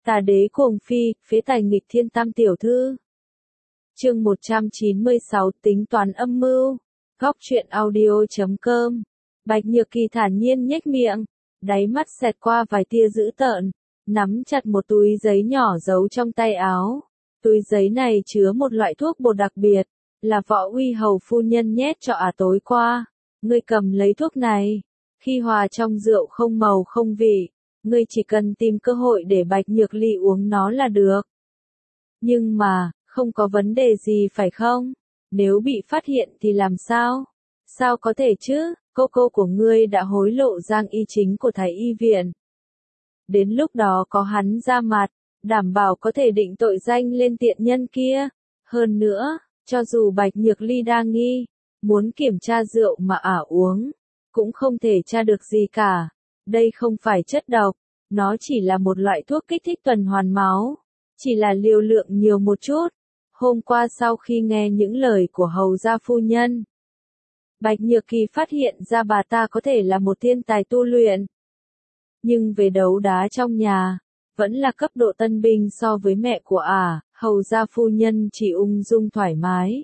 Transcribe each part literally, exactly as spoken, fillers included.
Tà đế cuồng phi, phế tài nghịch thiên tam tiểu thư. Chương một trăm chín mươi sáu tính toán âm mưu. Góc truyện audio chấm com. Bạch Nhược Kỳ thản nhiên nhếch miệng, đáy mắt xẹt qua vài tia dữ tợn, nắm chặt một túi giấy nhỏ giấu trong tay áo. Túi giấy này chứa một loại thuốc bột đặc biệt, là Võ Uy hầu phu nhân nhét cho ả tối qua. Ngươi cầm lấy thuốc này, khi hòa trong rượu không màu không vị, ngươi chỉ cần tìm cơ hội để Bạch Nhược Ly uống nó là được. Nhưng mà, không có vấn đề gì phải không? Nếu bị phát hiện thì làm sao? Sao có thể chứ, cô cô của ngươi đã hối lộ Giang Y Chính của Thái Y Viện. Đến lúc đó có hắn ra mặt, đảm bảo có thể định tội danh lên tiện nhân kia. Hơn nữa, cho dù Bạch Nhược Ly đa nghi, muốn kiểm tra rượu mà ả uống, cũng không thể tra được gì cả. Đây không phải chất độc, nó chỉ là một loại thuốc kích thích tuần hoàn máu, chỉ là liều lượng nhiều một chút. Hôm qua sau khi nghe những lời của hầu gia phu nhân, Bạch Nhược Kỳ phát hiện ra bà ta có thể là một thiên tài tu luyện. Nhưng về đấu đá trong nhà, vẫn là cấp độ tân binh so với mẹ của ả, hầu gia phu nhân chỉ ung dung thoải mái.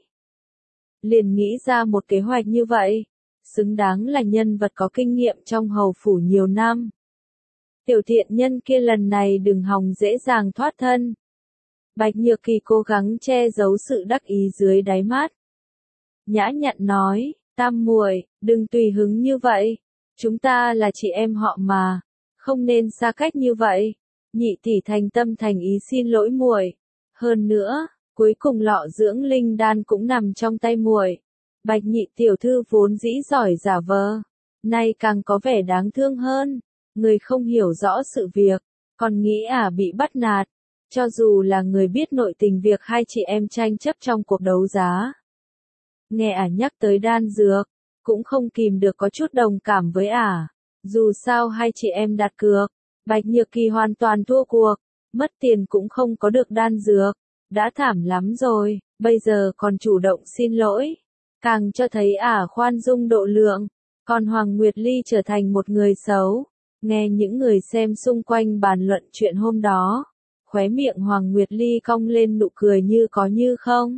Liền nghĩ ra một kế hoạch như vậy, xứng đáng là nhân vật có kinh nghiệm trong hầu phủ nhiều năm. Tiểu thiện nhân kia lần này đừng hòng dễ dàng thoát thân. Bạch Nhược Kỳ cố gắng che giấu sự đắc ý dưới đáy mắt. Nhã nhặn nói, tam muội, đừng tùy hứng như vậy. Chúng ta là chị em họ mà, không nên xa cách như vậy. Nhị tỷ thành tâm thành ý xin lỗi muội. Hơn nữa, cuối cùng lọ dưỡng linh đan cũng nằm trong tay muội. Bạch nhị tiểu thư vốn dĩ giỏi giả vờ, nay càng có vẻ đáng thương hơn. Người không hiểu rõ sự việc, còn nghĩ ả bị bắt nạt. Cho dù là người biết nội tình việc hai chị em tranh chấp trong cuộc đấu giá, nghe ả nhắc tới đan dược, cũng không kìm được có chút đồng cảm với ả. Dù sao hai chị em đặt cược, Bạch Nhược Kỳ hoàn toàn thua cuộc, mất tiền cũng không có được đan dược, đã thảm lắm rồi, bây giờ còn chủ động xin lỗi, càng cho thấy ả khoan dung độ lượng, còn Hoàng Nguyệt Ly trở thành một người xấu. Nghe những người xem xung quanh bàn luận chuyện hôm đó, khóe miệng Hoàng Nguyệt Ly cong lên nụ cười như có như không.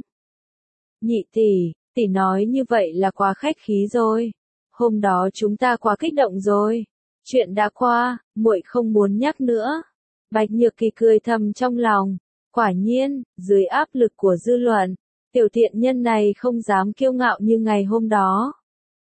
Nhị tỷ, tỷ nói như vậy là quá khách khí rồi. Hôm đó chúng ta quá kích động rồi. Chuyện đã qua, muội không muốn nhắc nữa. Bạch Nhược Kỳ cười thầm trong lòng. Quả nhiên, dưới áp lực của dư luận, tiểu thiện nhân này không dám kiêu ngạo như ngày hôm đó.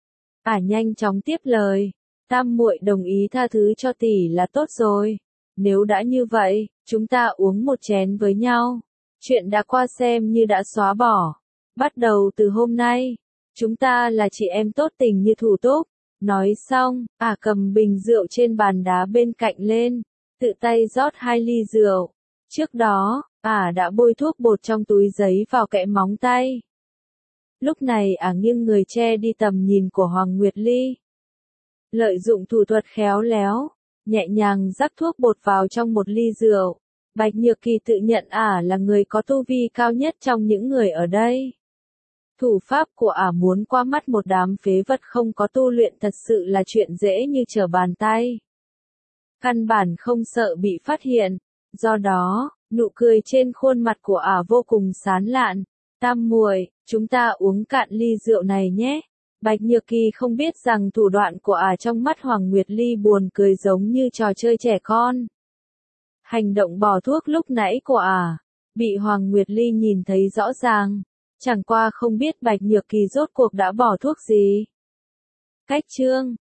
Ả nhanh chóng tiếp lời. Tam muội đồng ý tha thứ cho tỷ là tốt rồi. Nếu đã như vậy, chúng ta uống một chén với nhau. Chuyện đã qua xem như đã xóa bỏ. Bắt đầu từ hôm nay, chúng ta là chị em tốt tình như thủ túc. Nói xong, ả cầm bình rượu trên bàn đá bên cạnh lên, tự tay rót hai ly rượu. Trước đó, ả đã bôi thuốc bột trong túi giấy vào kẽ móng tay. Lúc này ả nghiêng người che đi tầm nhìn của Hoàng Nguyệt Ly. Lợi dụng thủ thuật khéo léo, nhẹ nhàng rắc thuốc bột vào trong một ly rượu. Bạch Nhược Kỳ tự nhận ả là người có tu vi cao nhất trong những người ở đây. Thủ pháp của ả muốn qua mắt một đám phế vật không có tu luyện thật sự là chuyện dễ như trở bàn tay. Căn bản không sợ bị phát hiện, do đó, nụ cười trên khuôn mặt của ả vô cùng sán lạn. Tam muội, chúng ta uống cạn ly rượu này nhé. Bạch Nhược Kỳ không biết rằng thủ đoạn của ả trong mắt Hoàng Nguyệt Ly buồn cười giống như trò chơi trẻ con. Hành động bỏ thuốc lúc nãy của ả, bị Hoàng Nguyệt Ly nhìn thấy rõ ràng, chẳng qua không biết Bạch Nhược Kỳ rốt cuộc đã bỏ thuốc gì. Cách chương